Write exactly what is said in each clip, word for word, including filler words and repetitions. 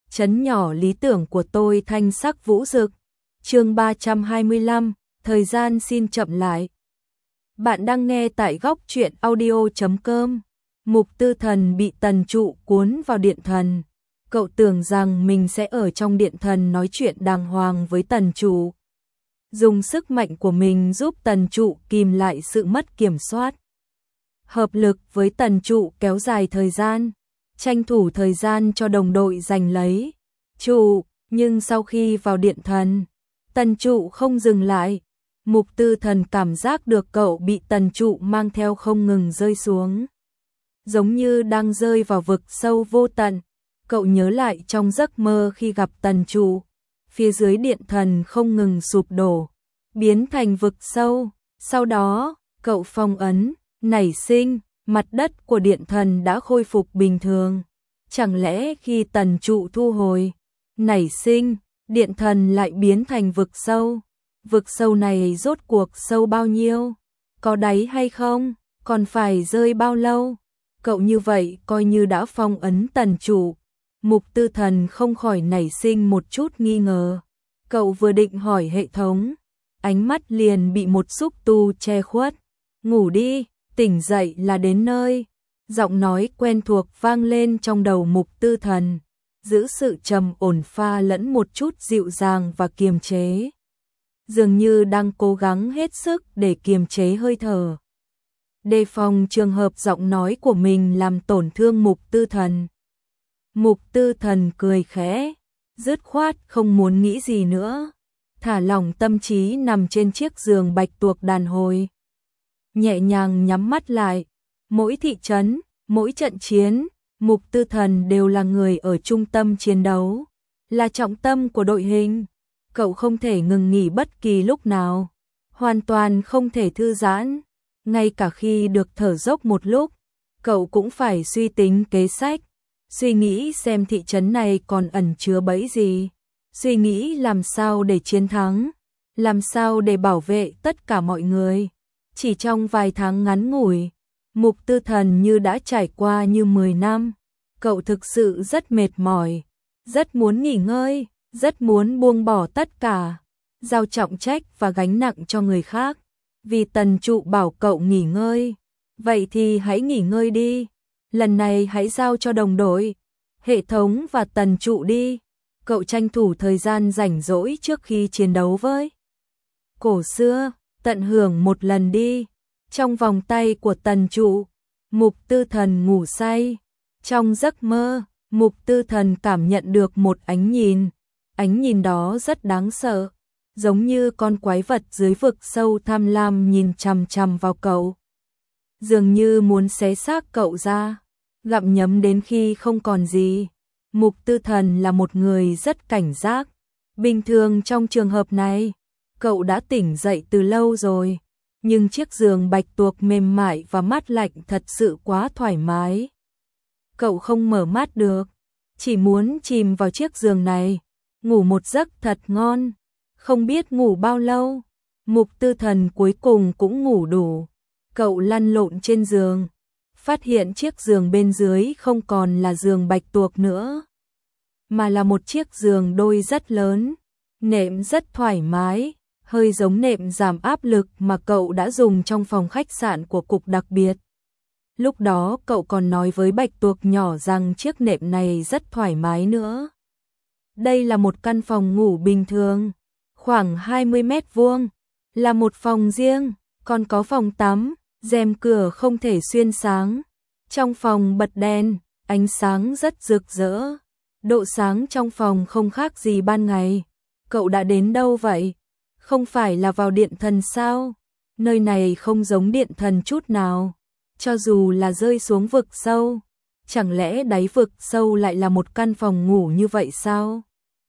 trấn nhỏ lý tưởng của tôi thanh sắc vũ rực. Chương ba trăm hai mươi lăm, thời gian xin chậm lại. Bạn đang nghe tại góc truyện audio chấm com. Mục Tư Thần bị Tần Trụ cuốn vào điện thần. Cậu tưởng rằng mình sẽ ở trong điện thần nói chuyện đàng hoàng với Tần Trụ, dùng sức mạnh của mình giúp Tần Trụ kìm lại sự mất kiểm soát. Hợp lực với Tần Trụ kéo dài thời gian, tranh thủ thời gian cho đồng đội giành lấy Trụ, nhưng sau khi vào điện thần, Tần Trụ không dừng lại. Mục Tư Thần cảm giác được cậu bị Tần Trụ mang theo không ngừng rơi xuống, giống như đang rơi vào vực sâu vô tận. Cậu nhớ lại trong giấc mơ khi gặp Tần Trụ, phía dưới điện thần không ngừng sụp đổ, biến thành vực sâu. Sau đó, cậu phong ấn, nảy sinh, mặt đất của điện thần đã khôi phục bình thường. Chẳng lẽ khi Tần Trụ thu hồi, nảy sinh, điện thần lại biến thành vực sâu? Vực sâu này rốt cuộc sâu bao nhiêu? Có đáy hay không? Còn phải rơi bao lâu? Cậu như vậy coi như đã phong ấn Tần Trụ. Mục Tư Thần không khỏi nảy sinh một chút nghi ngờ. Cậu vừa định hỏi hệ thống, ánh mắt liền bị một xúc tu che khuất. Ngủ đi, tỉnh dậy là đến nơi. Giọng nói quen thuộc vang lên trong đầu Mục Tư Thần, giữ sự trầm ổn pha lẫn một chút dịu dàng và kiềm chế, dường như đang cố gắng hết sức để kiềm chế hơi thở, đề phòng trường hợp giọng nói của mình làm tổn thương Mục Tư Thần. Mục Tư Thần cười khẽ, dứt khoát không muốn nghĩ gì nữa, thả lỏng tâm trí nằm trên chiếc giường bạch tuộc đàn hồi, nhẹ nhàng nhắm mắt lại. Mỗi thị trấn, mỗi trận chiến, Mục Tư Thần đều là người ở trung tâm chiến đấu, là trọng tâm của đội hình. Cậu không thể ngừng nghỉ bất kỳ lúc nào, hoàn toàn không thể thư giãn. Ngay cả khi được thở dốc một lúc, cậu cũng phải suy tính kế sách, suy nghĩ xem thị trấn này còn ẩn chứa bẫy gì, suy nghĩ làm sao để chiến thắng, làm sao để bảo vệ tất cả mọi người. Chỉ trong vài tháng ngắn ngủi, Mục Tư Thần như đã trải qua như mười năm. Cậu thực sự rất mệt mỏi, rất muốn nghỉ ngơi, rất muốn buông bỏ tất cả, giao trọng trách và gánh nặng cho người khác. Vì Tần Trụ bảo cậu nghỉ ngơi, vậy thì hãy nghỉ ngơi đi. Lần này hãy giao cho đồng đội, hệ thống và Tần Trụ đi. Cậu tranh thủ thời gian rảnh rỗi trước khi chiến đấu với Cổ Xưa, tận hưởng một lần đi. Trong vòng tay của Tần Trụ, Mục Tư Thần ngủ say. Trong giấc mơ, Mục Tư Thần cảm nhận được một ánh nhìn. Ánh nhìn đó rất đáng sợ, giống như con quái vật dưới vực sâu tham lam nhìn chằm chằm vào cậu, dường như muốn xé xác cậu ra, gặm nhấm đến khi không còn gì. Mục Tư Thần là một người rất cảnh giác. Bình thường trong trường hợp này, cậu đã tỉnh dậy từ lâu rồi, nhưng chiếc giường bạch tuộc mềm mại và mát lạnh thật sự quá thoải mái. Cậu không mở mắt được, chỉ muốn chìm vào chiếc giường này, ngủ một giấc thật ngon. Không biết ngủ bao lâu, Mục Tư Thần cuối cùng cũng ngủ đủ. Cậu lăn lộn trên giường, phát hiện chiếc giường bên dưới không còn là giường bạch tuộc nữa, mà là một chiếc giường đôi rất lớn, nệm rất thoải mái, hơi giống nệm giảm áp lực mà cậu đã dùng trong phòng khách sạn của cục đặc biệt. Lúc đó cậu còn nói với bạch tuộc nhỏ rằng chiếc nệm này rất thoải mái nữa. Đây là một căn phòng ngủ bình thường, khoảng hai mươi mét vuông, là một phòng riêng, còn có phòng tắm, rèm cửa không thể xuyên sáng. Trong phòng bật đèn, ánh sáng rất rực rỡ, độ sáng trong phòng không khác gì ban ngày. Cậu đã đến đâu vậy? Không phải là vào điện thần sao? Nơi này không giống điện thần chút nào, cho dù là rơi xuống vực sâu. Chẳng lẽ đáy vực sâu lại là một căn phòng ngủ như vậy sao?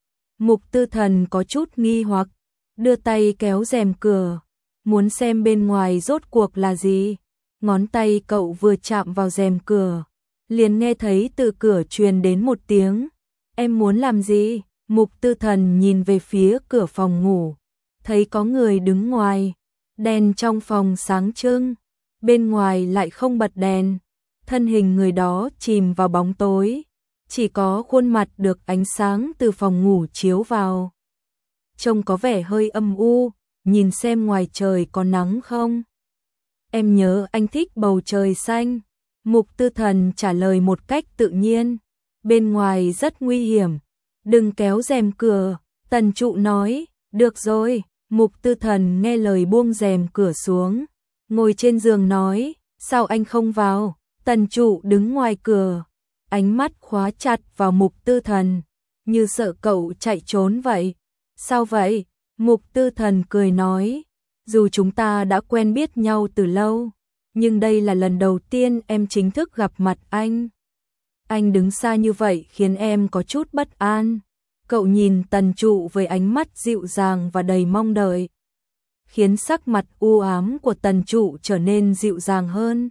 Mục Tư Thần có chút nghi hoặc, đưa tay kéo rèm cửa, muốn xem bên ngoài rốt cuộc là gì. Ngón tay cậu vừa chạm vào rèm cửa, liền nghe thấy từ cửa truyền đến một tiếng, "Em muốn làm gì?" Mục Tư Thần nhìn về phía cửa phòng ngủ, thấy có người đứng ngoài, đèn trong phòng sáng trưng, bên ngoài lại không bật đèn, thân hình người đó chìm vào bóng tối. chỉ có khuôn mặt được ánh sáng từ phòng ngủ chiếu vào. Trông có vẻ hơi âm u, nhìn xem ngoài trời có nắng không? Em nhớ anh thích bầu trời xanh. Mục Tư Thần trả lời một cách tự nhiên. Bên ngoài rất nguy hiểm. Đừng kéo rèm cửa. Tần Trụ nói. Được rồi. Mục Tư Thần nghe lời buông rèm cửa xuống. Ngồi trên giường nói. Sao anh không vào? Tần Trụ đứng ngoài cửa. Ánh mắt khóa chặt vào Mục Tư Thần. Như sợ cậu chạy trốn vậy. Sao vậy? Mục Tư Thần cười nói. Dù chúng ta đã quen biết nhau từ lâu, nhưng đây là lần đầu tiên em chính thức gặp mặt anh. Anh đứng xa như vậy khiến em có chút bất an. Cậu nhìn Tần Trụ với ánh mắt dịu dàng và đầy mong đợi, khiến sắc mặt u ám của Tần Trụ trở nên dịu dàng hơn.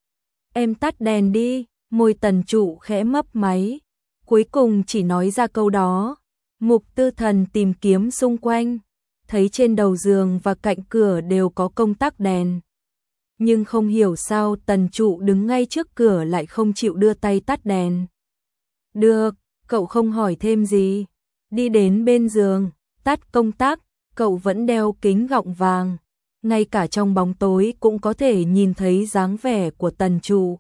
Em tắt đèn đi, môi Tần Trụ khẽ mấp máy, cuối cùng chỉ nói ra câu đó. Mục Tư Thần tìm kiếm xung quanh, thấy trên đầu giường và cạnh cửa đều có công tắc đèn. Nhưng không hiểu sao Tần Trụ đứng ngay trước cửa lại không chịu đưa tay tắt đèn. Được, cậu không hỏi thêm gì. Đi đến bên giường, tắt công tắc, cậu vẫn đeo kính gọng vàng. Ngay cả trong bóng tối cũng có thể nhìn thấy dáng vẻ của Tần Trụ.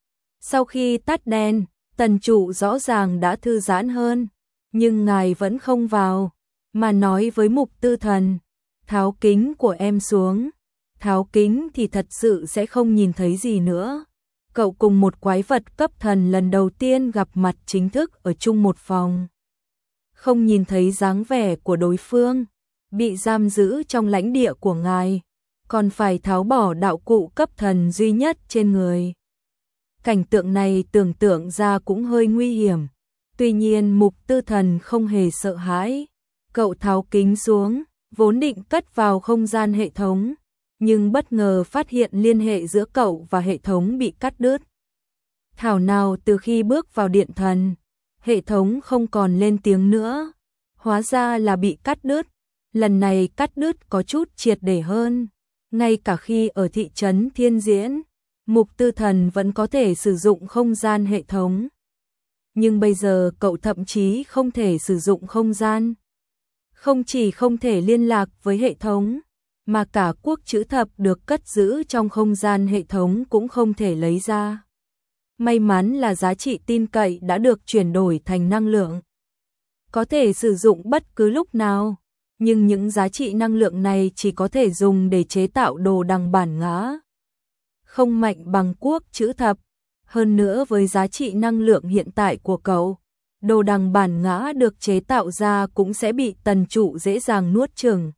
Sau khi tắt đèn, Tần Trụ rõ ràng đã thư giãn hơn, nhưng ngài vẫn không vào, mà nói với Mục Tư Thần, tháo kính của em xuống. Tháo kính thì thật sự sẽ không nhìn thấy gì nữa. Cậu cùng một quái vật cấp thần lần đầu tiên gặp mặt chính thức ở chung một phòng. Không nhìn thấy dáng vẻ của đối phương, bị giam giữ trong lãnh địa của ngài, còn phải tháo bỏ đạo cụ cấp thần duy nhất trên người. Cảnh tượng này tưởng tượng ra cũng hơi nguy hiểm. Tuy nhiên Mục Tư Thần không hề sợ hãi. Cậu tháo kính xuống, vốn định cất vào không gian hệ thống, nhưng bất ngờ phát hiện liên hệ giữa cậu và hệ thống bị cắt đứt. Thảo nào từ khi bước vào điện thần, hệ thống không còn lên tiếng nữa. Hóa ra là bị cắt đứt. Lần này cắt đứt có chút triệt để hơn. Ngay cả khi ở thị trấn Thiên Diễn, Mục Tư Thần vẫn có thể sử dụng không gian hệ thống. Nhưng bây giờ cậu thậm chí không thể sử dụng không gian. Không chỉ không thể liên lạc với hệ thống, mà cả quốc chữ thập được cất giữ trong không gian hệ thống cũng không thể lấy ra. May mắn là giá trị tin cậy đã được chuyển đổi thành năng lượng, có thể sử dụng bất cứ lúc nào, nhưng những giá trị năng lượng này chỉ có thể dùng để chế tạo đồ đằng bản ngã. Không mạnh bằng quốc chữ thập, hơn nữa với giá trị năng lượng hiện tại của cậu, đồ đằng bản ngã được chế tạo ra cũng sẽ bị Tần Trụ dễ dàng nuốt chửng.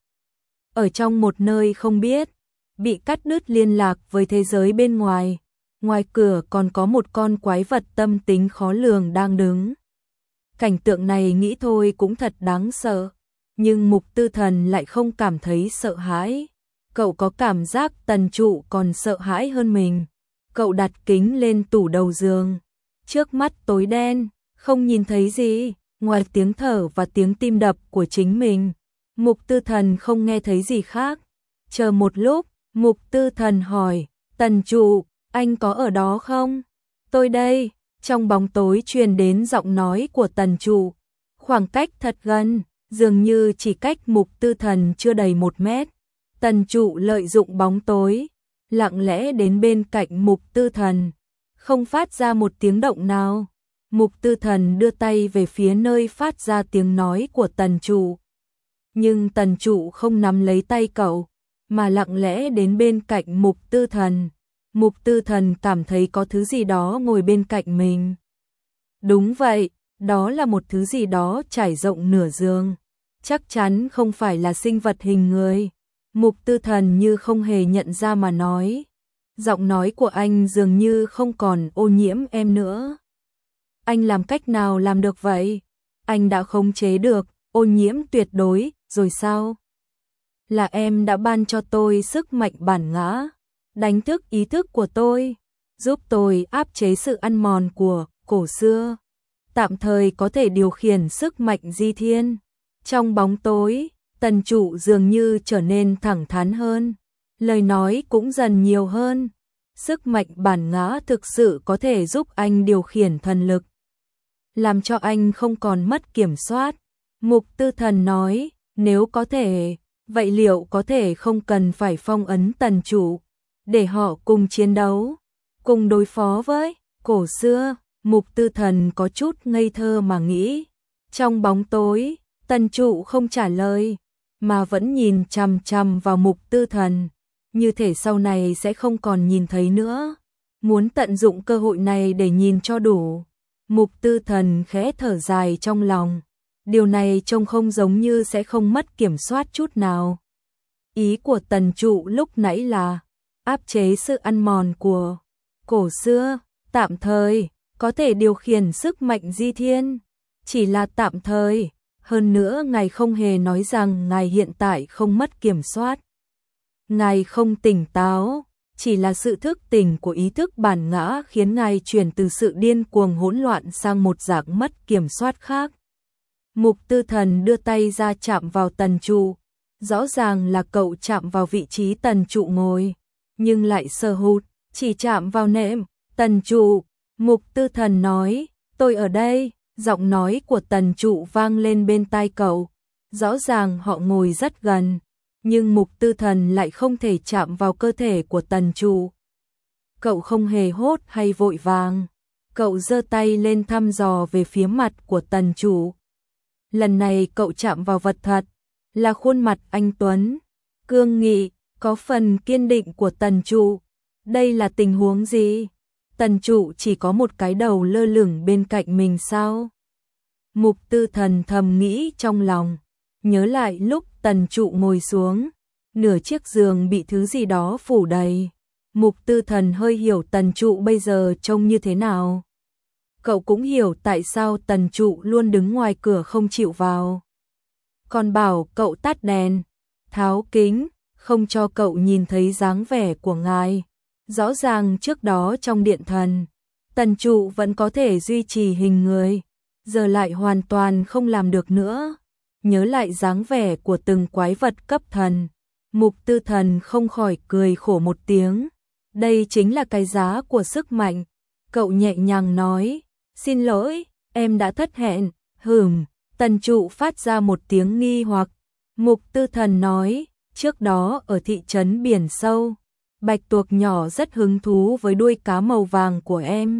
Ở trong một nơi không biết, bị cắt đứt liên lạc với thế giới bên ngoài, ngoài cửa còn có một con quái vật tâm tính khó lường đang đứng. Cảnh tượng này nghĩ thôi cũng thật đáng sợ, nhưng Mục Tư Thần lại không cảm thấy sợ hãi. Cậu có cảm giác Tần Trụ còn sợ hãi hơn mình. Cậu đặt kính lên tủ đầu giường, trước mắt tối đen, không nhìn thấy gì, ngoài tiếng thở và tiếng tim đập của chính mình. Mục Tư Thần không nghe thấy gì khác. Chờ một lúc, Mục Tư Thần hỏi, Tần Trụ, anh có ở đó không? Tôi đây. Trong bóng tối truyền đến giọng nói của Tần Trụ. Khoảng cách thật gần, dường như chỉ cách Mục Tư Thần chưa đầy một mét. Tần Trụ lợi dụng bóng tối, lặng lẽ đến bên cạnh Mục Tư Thần, không phát ra một tiếng động nào. Mục Tư Thần đưa tay về phía nơi phát ra tiếng nói của Tần Trụ. Nhưng Tần Trụ không nắm lấy tay cậu, mà lặng lẽ đến bên cạnh Mục Tư Thần. Mục Tư Thần cảm thấy có thứ gì đó ngồi bên cạnh mình. Đúng vậy, đó là một thứ gì đó trải rộng nửa giường. Chắc chắn không phải là sinh vật hình người. Mục Tư Thần như không hề nhận ra mà nói. Giọng nói của anh dường như không còn ô nhiễm em nữa. Anh làm cách nào làm được vậy? Anh đã khống chế được ô nhiễm tuyệt đối rồi sao? Là em đã ban cho tôi sức mạnh bản ngã, đánh thức ý thức của tôi, giúp tôi áp chế sự ăn mòn của cổ xưa, tạm thời có thể điều khiển sức mạnh di thiên. Trong bóng tối, Tần Trụ dường như trở nên thẳng thắn hơn, lời nói cũng dần nhiều hơn. Sức mạnh bản ngã thực sự có thể giúp anh điều khiển thần lực. làm cho anh không còn mất kiểm soát. Mục Tư Thần nói, nếu có thể, vậy liệu có thể không cần phải phong ấn Tần Trụ, để họ cùng chiến đấu, cùng đối phó với Cổ Xưa. Mục Tư Thần có chút ngây thơ mà nghĩ. Trong bóng tối, Tần Trụ không trả lời, mà vẫn nhìn chằm chằm vào Mục Tư Thần, như thể sau này sẽ không còn nhìn thấy nữa. Muốn tận dụng cơ hội này để nhìn cho đủ. Mục Tư Thần khẽ thở dài trong lòng. Điều này trông không giống như sẽ không mất kiểm soát chút nào. Ý của Tần Trụ lúc nãy là áp chế sự ăn mòn của Cổ Xưa, tạm thời có thể điều khiển sức mạnh di thiên, chỉ là tạm thời. Hơn nữa ngài không hề nói rằng ngài hiện tại không mất kiểm soát. Ngài không tỉnh táo, chỉ là sự thức tỉnh của ý thức bản ngã khiến ngài chuyển từ sự điên cuồng hỗn loạn sang một dạng mất kiểm soát khác. Mục Tư Thần đưa tay ra chạm vào Tần Trụ, rõ ràng là cậu chạm vào vị trí Tần Trụ ngồi, nhưng lại sơ hụt, chỉ chạm vào nệm. Tần Trụ, Mục Tư Thần nói, tôi ở đây. Giọng nói của Tần Trụ vang lên bên tai cậu, rõ ràng họ ngồi rất gần, nhưng Mục Tư Thần lại không thể chạm vào cơ thể của Tần Trụ. Cậu không hề hốt hay vội vàng, cậu giơ tay lên thăm dò về phía mặt của Tần Trụ. Lần này cậu chạm vào vật thật, là khuôn mặt anh tuấn, cương nghị, có phần kiên định của Tần Trụ. Đây là tình huống gì? Tần Trụ chỉ có một cái đầu lơ lửng bên cạnh mình sao? Mục Tư Thần thầm nghĩ trong lòng, nhớ lại lúc Tần Trụ ngồi xuống, nửa chiếc giường bị thứ gì đó phủ đầy. Mục Tư Thần hơi hiểu Tần Trụ bây giờ trông như thế nào. Cậu cũng hiểu tại sao Tần Trụ luôn đứng ngoài cửa không chịu vào. Còn bảo cậu tắt đèn, tháo kính, không cho cậu nhìn thấy dáng vẻ của ngài. Rõ ràng trước đó trong điện thần, Tần Trụ vẫn có thể duy trì hình người, giờ lại hoàn toàn không làm được nữa. Nhớ lại dáng vẻ của từng quái vật cấp thần, Mục Tư Thần không khỏi cười khổ một tiếng. Đây chính là cái giá của sức mạnh. Cậu nhẹ nhàng nói, xin lỗi, em đã thất hẹn. Hừm, Tần Trụ phát ra một tiếng nghi hoặc. Mục Tư Thần nói, trước đó ở thị trấn biển sâu, bạch tuộc nhỏ rất hứng thú với đuôi cá màu vàng của em.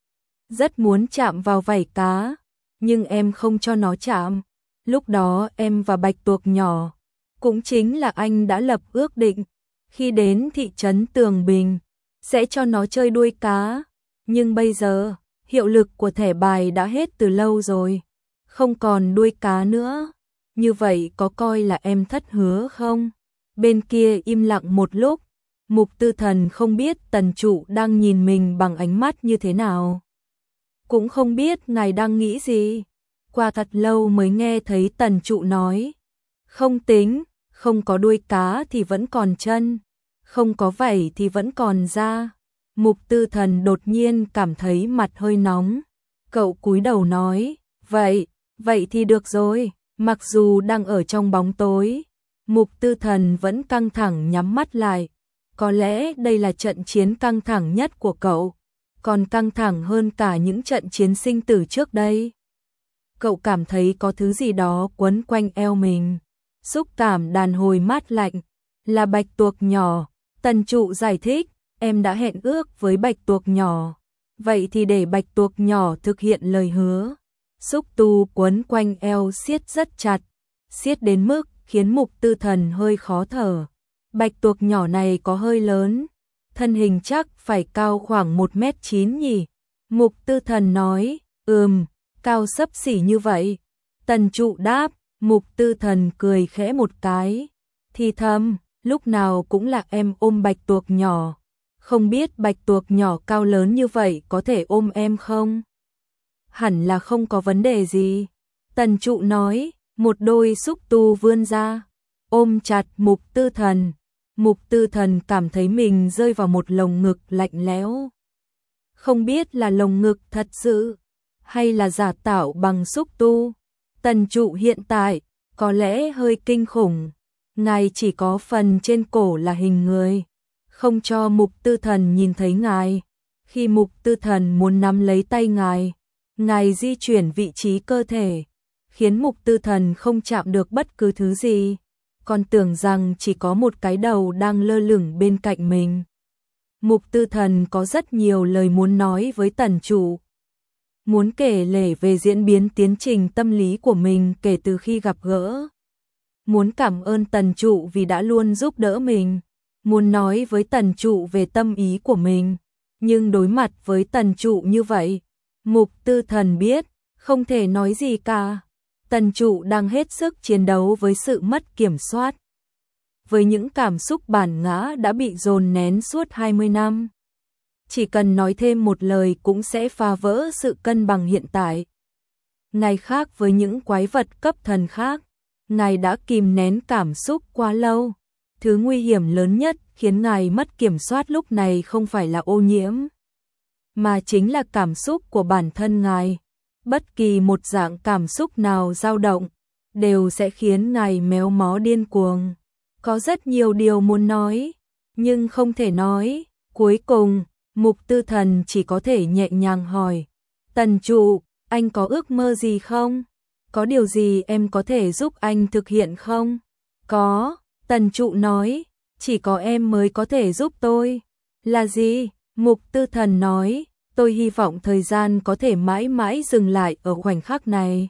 Rất muốn chạm vào vảy cá, nhưng em không cho nó chạm. Lúc đó em và bạch tuộc nhỏ, cũng chính là anh đã lập ước định, khi đến thị trấn Tường Bình, sẽ cho nó chơi đuôi cá. Nhưng bây giờ, hiệu lực của thẻ bài đã hết từ lâu rồi, không còn đuôi cá nữa. Như vậy có coi là em thất hứa không? Bên kia im lặng một lúc, Mục Tư Thần không biết Tần Trụ đang nhìn mình bằng ánh mắt như thế nào. Cũng không biết ngài đang nghĩ gì. Qua thật lâu mới nghe thấy Tần Trụ nói, không tính, không có đuôi cá thì vẫn còn chân, không có vảy thì vẫn còn da. Mục Tư Thần đột nhiên cảm thấy mặt hơi nóng. Cậu cúi đầu nói, vậy, vậy thì được rồi. Mặc dù đang ở trong bóng tối, Mục Tư Thần vẫn căng thẳng nhắm mắt lại. Có lẽ đây là trận chiến căng thẳng nhất của cậu, còn căng thẳng hơn cả những trận chiến sinh tử trước đây. Cậu cảm thấy có thứ gì đó quấn quanh eo mình, xúc cảm đàn hồi mát lạnh, là bạch tuộc nhỏ. Tần Trụ giải thích, em đã hẹn ước với bạch tuộc nhỏ, vậy thì để bạch tuộc nhỏ thực hiện lời hứa. Xúc tu quấn quanh eo siết rất chặt, siết đến mức khiến Mục Tư Thần hơi khó thở. Bạch tuộc nhỏ này có hơi lớn, thân hình chắc phải cao khoảng một mét chín nhỉ? Mục Tư Thần nói, ừm, cao xấp xỉ như vậy. Tần Trụ đáp. Mục Tư Thần cười khẽ một cái, thì thầm, lúc nào cũng là em ôm bạch tuộc nhỏ, không biết bạch tuộc nhỏ cao lớn như vậy có thể ôm em không? Hẳn là không có vấn đề gì. Tần Trụ nói, một đôi xúc tu vươn ra, ôm chặt Mục Tư Thần. Mục Tư Thần cảm thấy mình rơi vào một lồng ngực lạnh lẽo. Không biết là lồng ngực thật sự, hay là giả tạo bằng xúc tu. Tần Trụ hiện tại, có lẽ hơi kinh khủng. Ngài chỉ có phần trên cổ là hình người, không cho Mục Tư Thần nhìn thấy ngài. Khi Mục Tư Thần muốn nắm lấy tay ngài, Ngài di chuyển vị trí cơ thể, khiến Mục Tư Thần không chạm được bất cứ thứ gì, còn tưởng rằng chỉ có một cái đầu đang lơ lửng bên cạnh mình. Mục Tư Thần có rất nhiều lời muốn nói với Tần Trụ. Muốn kể lể về diễn biến tiến trình tâm lý của mình kể từ khi gặp gỡ. Muốn cảm ơn Tần Trụ vì đã luôn giúp đỡ mình. Muốn nói với Tần Trụ về tâm ý của mình. Nhưng đối mặt với Tần Trụ như vậy, Mục Tư Thần biết, không thể nói gì cả. Tần Trụ đang hết sức chiến đấu với sự mất kiểm soát. Với những cảm xúc bản ngã đã bị dồn nén suốt hai mươi năm. Chỉ cần nói thêm một lời cũng sẽ phá vỡ sự cân bằng hiện tại. Ngài khác với những quái vật cấp thần khác, Ngài đã kìm nén cảm xúc quá lâu. Thứ nguy hiểm lớn nhất khiến Ngài mất kiểm soát lúc này không phải là ô nhiễm, mà chính là cảm xúc của bản thân Ngài. Bất kỳ một dạng cảm xúc nào dao động, đều sẽ khiến Ngài méo mó điên cuồng. Có rất nhiều điều muốn nói, nhưng không thể nói. Cuối cùng, Mục Tư Thần chỉ có thể nhẹ nhàng hỏi. Tần Trụ, anh có ước mơ gì không? Có điều gì em có thể giúp anh thực hiện không? Có, Tần Trụ nói, chỉ có em mới có thể giúp tôi. Là gì? Mục Tư Thần nói, tôi hy vọng thời gian có thể mãi mãi dừng lại ở khoảnh khắc này.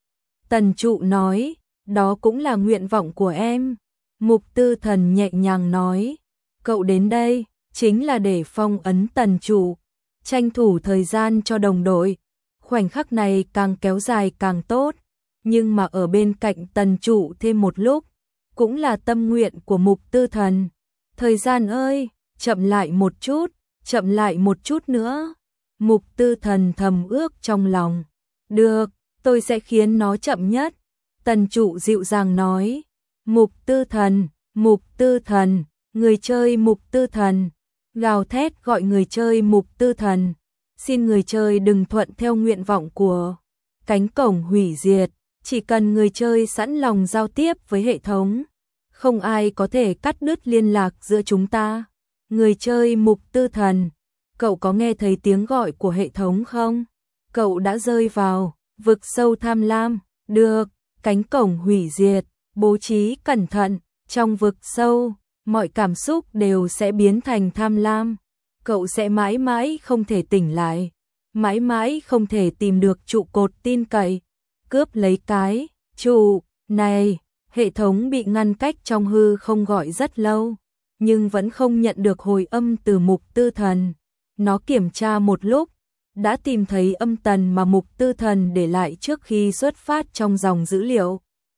Tần Trụ nói, đó cũng là nguyện vọng của em. Mục Tư Thần nhẹ nhàng nói, cậu đến đây chính là để phong ấn Tần Trụ, tranh thủ thời gian cho đồng đội. Khoảnh khắc này càng kéo dài càng tốt, nhưng mà ở bên cạnh Tần Trụ thêm một lúc, cũng là tâm nguyện của Mục Tư Thần. Thời gian ơi, chậm lại một chút, chậm lại một chút nữa. Mục Tư Thần thầm ước trong lòng. Được, tôi sẽ khiến nó chậm nhất. Tần Trụ dịu dàng nói. Mục Tư Thần, Mục Tư Thần, người chơi Mục Tư Thần. Gào thét gọi người chơi Mục Tư Thần. Xin người chơi đừng thuận theo nguyện vọng của cánh cổng hủy diệt. Chỉ cần người chơi sẵn lòng giao tiếp với hệ thống, không ai có thể cắt đứt liên lạc giữa chúng ta. Người chơi Mục Tư Thần, cậu có nghe thấy tiếng gọi của hệ thống không? Cậu đã rơi vào vực sâu tham lam. Được, cánh cổng hủy diệt, bố trí cẩn thận. Trong vực sâu, mọi cảm xúc đều sẽ biến thành tham lam. Cậu sẽ mãi mãi không thể tỉnh lại, mãi mãi không thể tìm được trụ cột tin cậy. Cướp lấy cái trụ này. Hệ thống bị ngăn cách trong hư không gọi rất lâu, nhưng vẫn không nhận được hồi âm từ Mục Tư Thần. Nó kiểm tra một lúc, đã tìm thấy âm tần mà Mục Tư Thần để lại trước khi xuất phát trong dòng dữ liệu.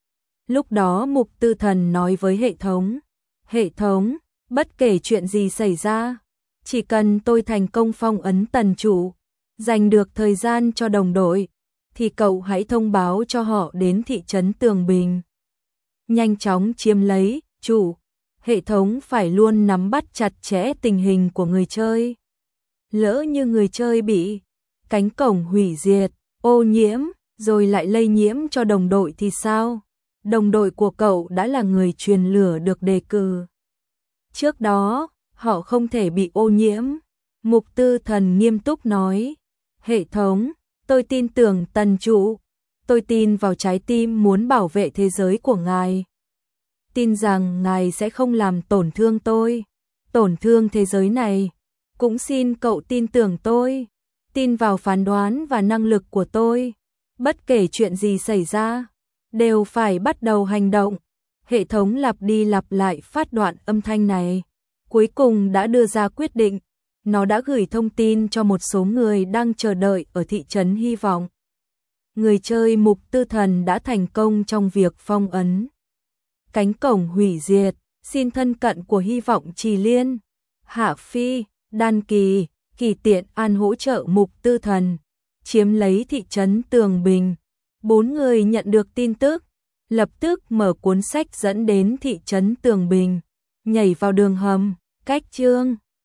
Lúc đó Mục Tư Thần nói với hệ thống, hệ thống, bất kể chuyện gì xảy ra, chỉ cần tôi thành công phong ấn Tần Trụ, giành được thời gian cho đồng đội, thì cậu hãy thông báo cho họ đến thị trấn Tường Bình. Nhanh chóng chiếm lấy chủ. Hệ thống phải luôn nắm bắt chặt chẽ tình hình của người chơi. Lỡ như người chơi bị cánh cổng hủy diệt, ô nhiễm, rồi lại lây nhiễm cho đồng đội thì sao? Đồng đội của cậu đã là người truyền lửa được đề cử. Trước đó, họ không thể bị ô nhiễm. Mục Tư Thần nghiêm túc nói. Hệ thống, tôi tin tưởng Tần Trụ. Tôi tin vào trái tim muốn bảo vệ thế giới của ngài. Tin rằng ngài sẽ không làm tổn thương tôi, tổn thương thế giới này. Cũng xin cậu tin tưởng tôi, tin vào phán đoán và năng lực của tôi. Bất kể chuyện gì xảy ra, đều phải bắt đầu hành động. Hệ thống lặp đi lặp lại phát đoạn âm thanh này. Cuối cùng đã đưa ra quyết định. Nó đã gửi thông tin cho một số người đang chờ đợi ở thị trấn Hy Vọng. Người chơi Mục Tư Thần đã thành công trong việc phong ấn cánh cổng hủy diệt. Xin thân cận của Hy Vọng Trì Liên, Hạ Phi, Đan Kỳ, Kỳ Tiện An hỗ trợ Mục Tư Thần chiếm lấy thị trấn Tường Bình. Bốn người nhận được tin tức, lập tức mở cuốn sách dẫn đến thị trấn Tường Bình, nhảy vào đường hầm, cách chương